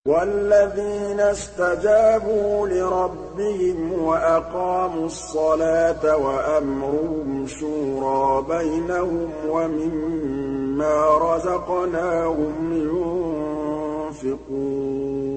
وَالَّذِينَ اسْتَجَابُوا لِرَبِّهِمْ وَأَقَامُوا الصَّلَاةَ وَأَمْرُهُمْ شُورَىٰ بَيْنَهُمْ وَمِمَّا رَزَقْنَاهُمْ يُنفِقُونَ